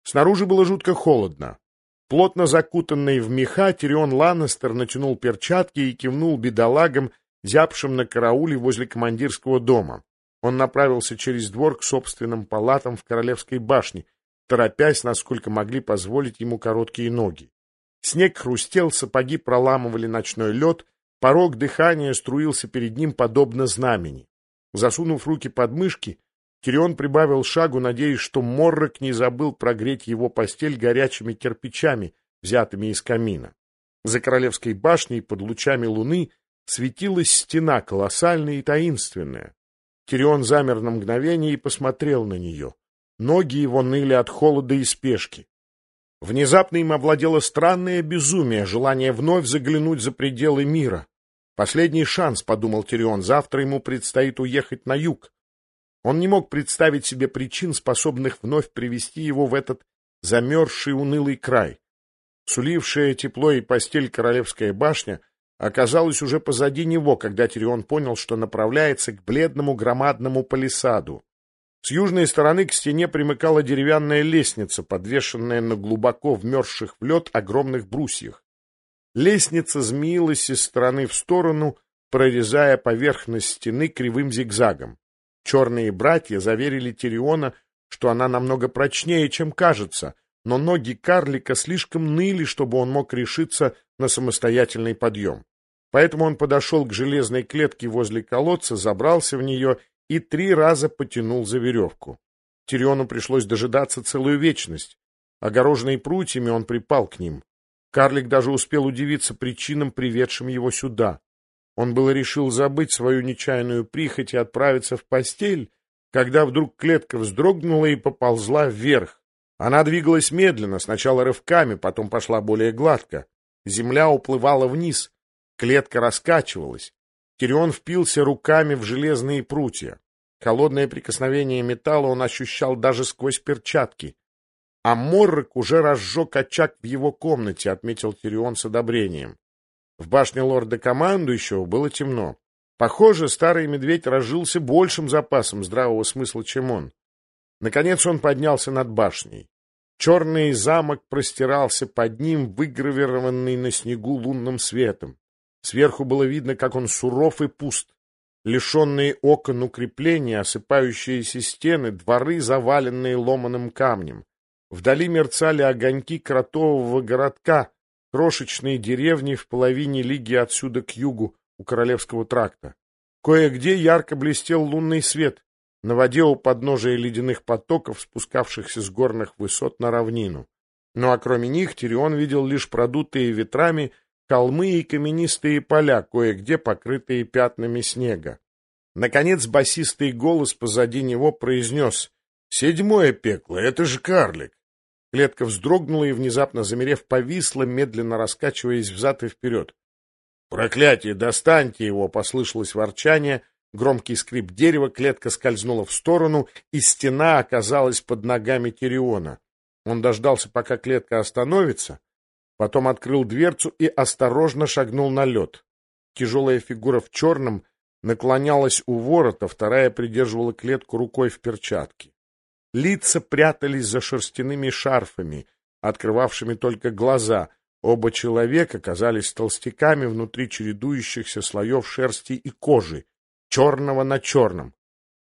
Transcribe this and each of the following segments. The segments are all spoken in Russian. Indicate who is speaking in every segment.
Speaker 1: Снаружи было жутко холодно. Плотно закутанный в меха, Тирион Ланнистер натянул перчатки и кивнул бедолагам, зябшим на карауле возле командирского дома. Он направился через двор к собственным палатам в Королевской башне, торопясь, насколько могли позволить ему короткие ноги. Снег хрустел, сапоги проламывали ночной лед, порог дыхания струился перед ним подобно знамени. Засунув руки под мышки, Тирион прибавил шагу, надеясь, что Моррок не забыл прогреть его постель горячими кирпичами, взятыми из камина. За Королевской башней под лучами луны светилась стена, колоссальная и таинственная. Тирион замер на мгновение и посмотрел на нее. Ноги его ныли от холода и спешки. Внезапно им овладело странное безумие, желание вновь заглянуть за пределы мира. «Последний шанс», — подумал Тирион, — «завтра ему предстоит уехать на юг». Он не мог представить себе причин, способных вновь привести его в этот замерзший унылый край. Сулившая тепло и постель Королевская башня оказалась уже позади него, когда Тирион понял, что направляется к бледному громадному палисаду. С южной стороны к стене примыкала деревянная лестница, подвешенная на глубоко вмерзших в лед огромных брусьях. Лестница змеилась из стороны в сторону, прорезая поверхность стены кривым зигзагом. Черные братья заверили Тириона, что она намного прочнее, чем кажется, но ноги карлика слишком ныли, чтобы он мог решиться на самостоятельный подъем. Поэтому он подошел к железной клетке возле колодца, забрался в нее и 3 раза потянул за веревку. Тириону пришлось дожидаться целую вечность. Огороженный прутьями, он припал к ним. Карлик даже успел удивиться причинам, приведшим его сюда. Он было решил забыть свою нечаянную прихоть и отправиться в постель, когда вдруг клетка вздрогнула и поползла вверх. Она двигалась медленно, сначала рывками, потом пошла более гладко. Земля уплывала вниз, клетка раскачивалась. Тирион впился руками в железные прутья. Холодное прикосновение металла он ощущал даже сквозь перчатки. А Моррок уже разжег очаг в его комнате, отметил Тирион с одобрением. В башне лорда-командующего было темно. Похоже, старый медведь разжился большим запасом здравого смысла, чем он. Наконец он поднялся над башней. Черный замок простирался под ним, выгравированный на снегу лунным светом. Сверху было видно, как он суров и пуст. Лишенные окон укрепления, осыпающиеся стены, дворы, заваленные ломаным камнем. Вдали мерцали огоньки кротового городка, крошечные деревни в половине лиги отсюда к югу, у Королевского тракта. Кое-где ярко блестел лунный свет на воде у подножия ледяных потоков, спускавшихся с горных высот на равнину. Ну а кроме них Тирион видел лишь продутые ветрами холмы и каменистые поля, кое-где покрытые пятнами снега. Наконец басистый голос позади него произнес: «7-е пекло, это же карлик!» Клетка вздрогнула и, внезапно замерев, повисла, медленно раскачиваясь взад и вперед. «Проклятие! Достаньте его!» — послышалось ворчание, громкий скрип дерева, клетка скользнула в сторону, и стена оказалась под ногами Тириона. Он дождался, пока клетка остановится, потом открыл дверцу и осторожно шагнул на лед. Тяжелая фигура в черном наклонялась у ворота, вторая придерживала клетку рукой в перчатке. Лица прятались за шерстяными шарфами, открывавшими только глаза. Оба человека казались толстяками внутри чередующихся слоев шерсти и кожи, черного на черном.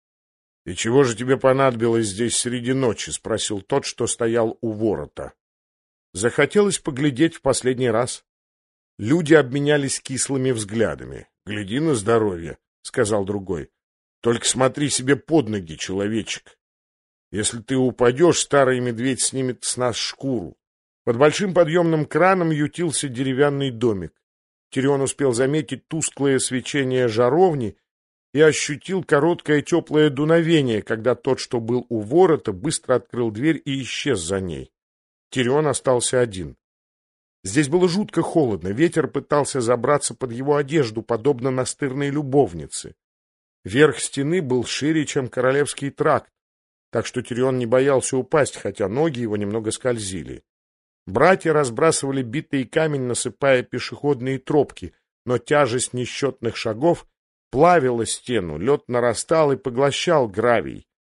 Speaker 1: — И чего же тебе понадобилось здесь среди ночи? — спросил тот, что стоял у ворота. Захотелось поглядеть в последний раз. Люди обменялись кислыми взглядами. — Гляди на здоровье, — сказал другой. — Только смотри себе под ноги, человечек. Если ты упадешь, старый медведь снимет с нас шкуру. Под большим подъемным краном ютился деревянный домик. Тирион успел заметить тусклое свечение жаровни и ощутил короткое теплое дуновение, когда тот, что был у ворота, быстро открыл дверь и исчез за ней. Тирион остался один. Здесь было жутко холодно, ветер пытался забраться под его одежду, подобно настырной любовнице. Верх стены был шире, чем Королевский тракт, так что Тирион не боялся упасть, хотя ноги его немного скользили. Братья разбрасывали битый камень, насыпая пешеходные тропки, но тяжесть несчетных шагов плавила стену, лед нарастал и поглощал гравий.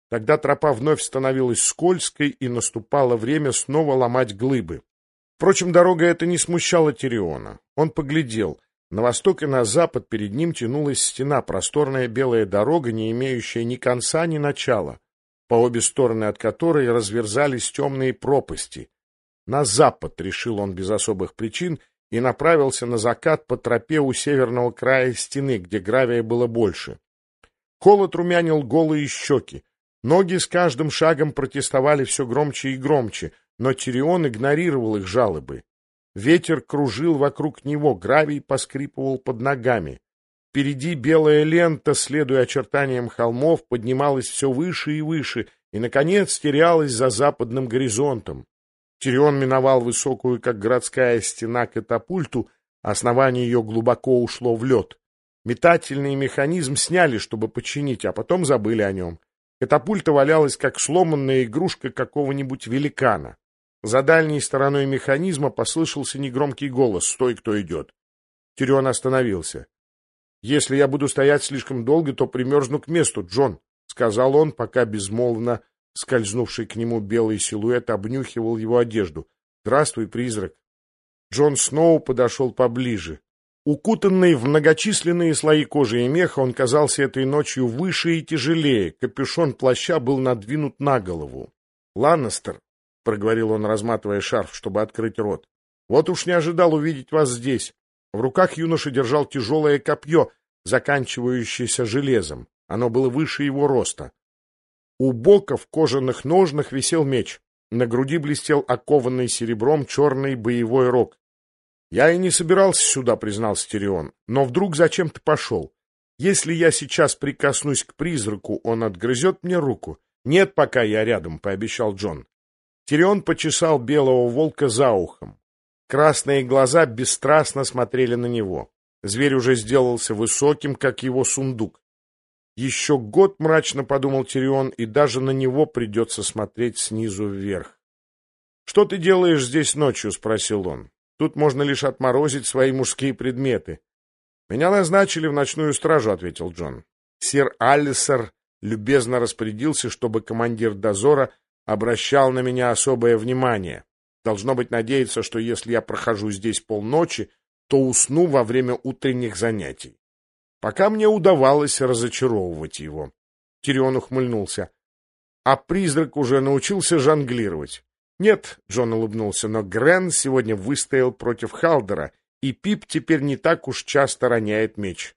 Speaker 1: Тогда тропа вновь становилась скользкой, и наступало время снова ломать глыбы. Впрочем, дорога эта не смущала Тириона. Он поглядел. На восток и на запад перед ним тянулась стена, просторная белая дорога, не имеющая ни конца, ни начала, по обе стороны от которой разверзались темные пропасти. На запад, решил он без особых причин, и направился на закат по тропе у северного края стены, где гравия было больше. Холод румянил голые щеки. Ноги с каждым шагом протестовали все громче и громче, но Тирион игнорировал их жалобы. Ветер кружил вокруг него, гравий поскрипывал под ногами. Впереди белая лента, следуя очертаниям холмов, поднималась все выше и выше, и, наконец, терялась за западным горизонтом. Тирион миновал высокую, как городская стена, катапульту, основание ее глубоко ушло в лед. Метательный механизм сняли, чтобы починить, а потом забыли о нем. Катапульта валялась, как сломанная игрушка какого-нибудь великана. За дальней стороной механизма послышался негромкий голос: «Стой, кто идет!» Тирион остановился. «Если я буду стоять слишком долго, то примерзну к месту, Джон», — сказал он, пока безмолвно скользнувший к нему белый силуэт обнюхивал его одежду. «Здравствуй, призрак». Джон Сноу подошел поближе. Укутанный в многочисленные слои кожи и меха, он казался этой ночью выше и тяжелее, капюшон плаща был надвинут на голову. «Ланнестер», — проговорил он, разматывая шарф, чтобы открыть рот, — «вот уж не ожидал увидеть вас здесь». В руках юноша держал тяжелое копье, заканчивающееся железом. Оно было выше его роста. У бока в кожаных ножнах висел меч. На груди блестел окованный серебром черный боевой рог. «Я и не собирался сюда», — признался Тирион, — «но вдруг зачем-то пошел. Если я сейчас прикоснусь к призраку, он отгрызет мне руку». «Нет, пока я рядом», — пообещал Джон. Тирион почесал белого волка за ухом. Красные глаза бесстрастно смотрели на него. Зверь уже сделался высоким, как его сундук. «Еще год», — мрачно подумал Тирион, — «и даже на него придется смотреть снизу вверх». «Что ты делаешь здесь ночью?» — спросил он. «Тут можно лишь отморозить свои мужские предметы». «Меня назначили в ночную стражу», — ответил Джон. «Сир Аллисер любезно распорядился, чтобы командир дозора обращал на меня особое внимание. Должно быть, надеется, что если я прохожу здесь полночи, то усну во время утренних занятий». Пока мне удавалось разочаровывать его. Тирион ухмыльнулся. «А призрак уже научился жонглировать?» «Нет», — Джон улыбнулся, — «но Грен сегодня выстоял против Халдера, и Пип теперь не так уж часто роняет меч».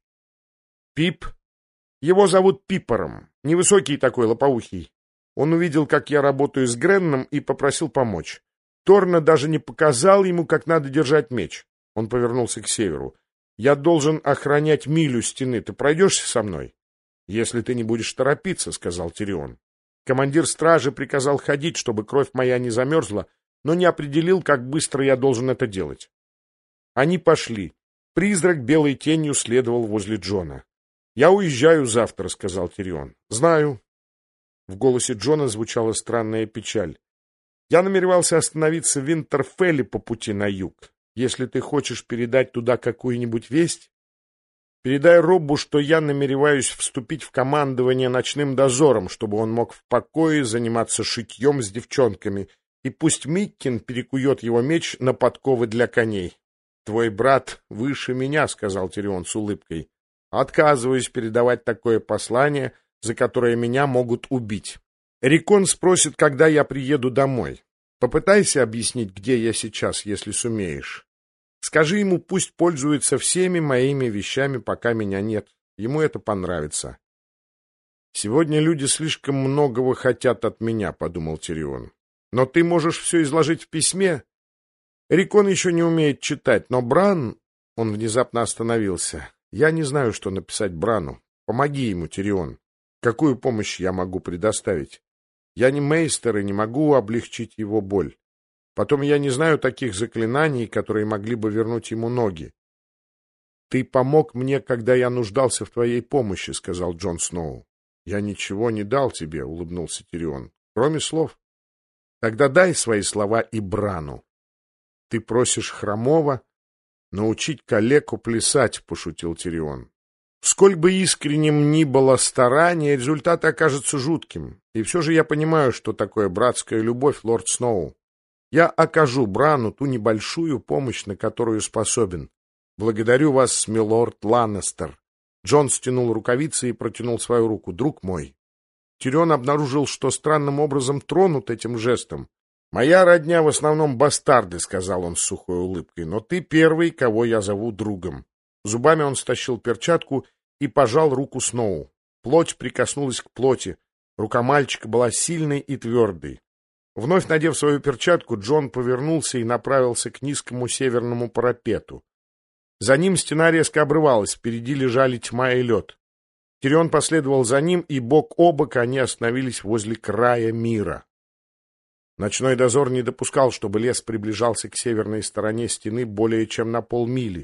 Speaker 1: «Пип? Его зовут Пипором, невысокий такой, лопоухий. Он увидел, как я работаю с Гренном, и попросил помочь. Торна даже не показал ему, как надо держать меч». Он повернулся к северу. «Я должен охранять милю стены. Ты пройдешься со мной?» «Если ты не будешь торопиться», — сказал Тирион. Командир стражи приказал ходить, чтобы кровь моя не замерзла, но не определил, как быстро я должен это делать. Они пошли. Призрак белой тенью следовал возле Джона. «Я уезжаю завтра», — сказал Тирион. «Знаю». В голосе Джона звучала странная печаль. «Я намеревался остановиться в Винтерфелле по пути на юг. Если ты хочешь передать туда какую-нибудь весть, передай Роббу, что я намереваюсь вступить в командование ночным дозором, чтобы он мог в покое заниматься шитьем с девчонками, и пусть Миккин перекует его меч на подковы для коней». «Твой брат выше меня», — сказал Тирион с улыбкой. «Отказываюсь передавать такое послание, за которое меня могут убить. Рикон спросит, когда я приеду домой. Попытайся объяснить, где я сейчас, если сумеешь. Скажи ему, пусть пользуется всеми моими вещами, пока меня нет. Ему это понравится». «Сегодня люди слишком многого хотят от меня», — подумал Тирион. «Но ты можешь все изложить в письме?» Рикон еще не умеет читать, но Бран... Он внезапно остановился. «Я не знаю, что написать Брану. Помоги ему, Тирион. Какую помощь я могу предоставить? Я не мейстер и не могу облегчить его боль. Потом я не знаю таких заклинаний, которые могли бы вернуть ему ноги». «Ты помог мне, когда я нуждался в твоей помощи», — сказал Джон Сноу. «Я ничего не дал тебе», — улыбнулся Тирион, — «кроме слов». «Тогда дай свои слова и Брану». «Ты просишь хромого научить калеку плясать», — пошутил Тирион. Сколь бы искренним ни было старание, результат окажется жутким. И все же я понимаю, что такое братская любовь, лорд Сноу. Я окажу Брану ту небольшую помощь, на которую способен. Благодарю вас, милорд Ланнестер. Джон стянул рукавицы и протянул свою руку. Друг мой. Тирион обнаружил, что странным образом тронут этим жестом. «Моя родня в основном бастарды», — сказал он с сухой улыбкой, — «но ты первый, кого я зову другом». Зубами он стащил перчатку и пожал руку Сноу. Плоть прикоснулась к плоти. Рука мальчика была сильной и твердой. Вновь надев свою перчатку, Джон повернулся и направился к низкому северному парапету. За ним стена резко обрывалась, впереди лежали тьма и лед. Тирион последовал за ним, и бок о бок они остановились возле края мира. Ночной дозор не допускал, чтобы лес приближался к северной стороне стены более чем на полмили.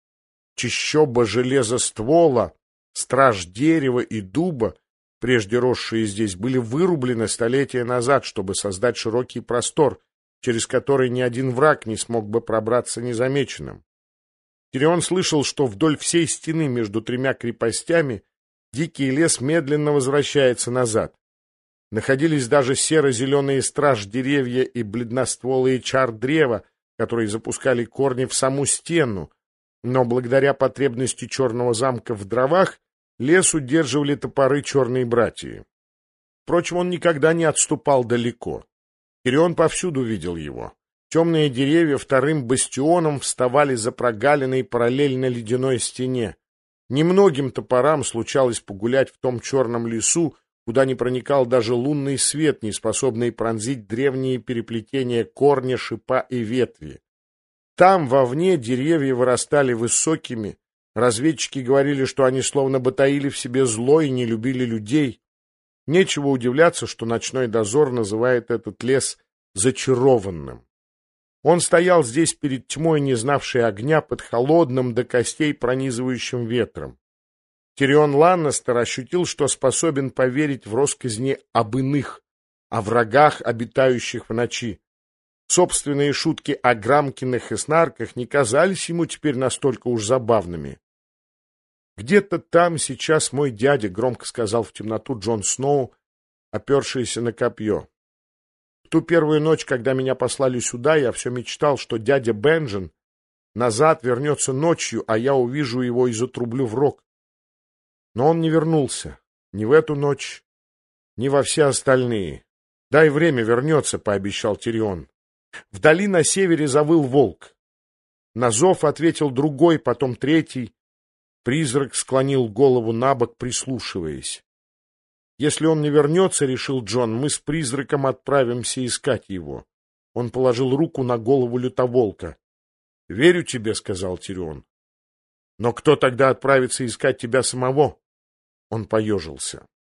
Speaker 1: Чащоба железоствола, страж дерева и дуба, прежде росшие здесь, были вырублены столетия назад, чтобы создать широкий простор, через который ни один враг не смог бы пробраться незамеченным. Тирион слышал, что вдоль всей стены между тремя крепостями дикий лес медленно возвращается назад. Находились даже серо-зеленые страж-деревья и бледностволые чар-древа, которые запускали корни в саму стену, но благодаря потребности Черного замка в дровах лес удерживали топоры черной братьи. Впрочем, он никогда не отступал далеко. Тирион повсюду видел его. Темные деревья вторым бастионом вставали за прогалиной параллельно ледяной стене. Немногим топорам случалось погулять в том черном лесу, куда не проникал даже лунный свет, не способный пронзить древние переплетения корня, шипа и ветви. Там, вовне, деревья вырастали высокими, разведчики говорили, что они словно бы таили в себе зло и не любили людей. Нечего удивляться, что ночной дозор называет этот лес зачарованным. Он стоял здесь перед тьмой, не знавшей огня, под холодным до костей пронизывающим ветром. Тирион Ланнестер ощутил, что способен поверить в россказни об иных, о врагах, обитающих в ночи. Собственные шутки о Грамкиных и Снарках не казались ему теперь настолько уж забавными. «Где-то там сейчас мой дядя», — громко сказал в темноту Джон Сноу, опершийся на копье. В ту первую ночь, когда меня послали сюда, я все мечтал, что дядя Бенджин назад вернется ночью, а я увижу его и затрублю в рог. Но он не вернулся. Ни в эту ночь, ни во все остальные. «Дай время, вернется», — пообещал Тирион. Вдали на севере завыл волк. На зов ответил другой, потом третий. Призрак склонил голову набок, прислушиваясь. «Если он не вернется, — решил Джон, — мы с призраком отправимся искать его». Он положил руку на голову лютоволка. «Верю тебе», — сказал Тирион. «Но кто тогда отправится искать тебя самого?» Он поежился.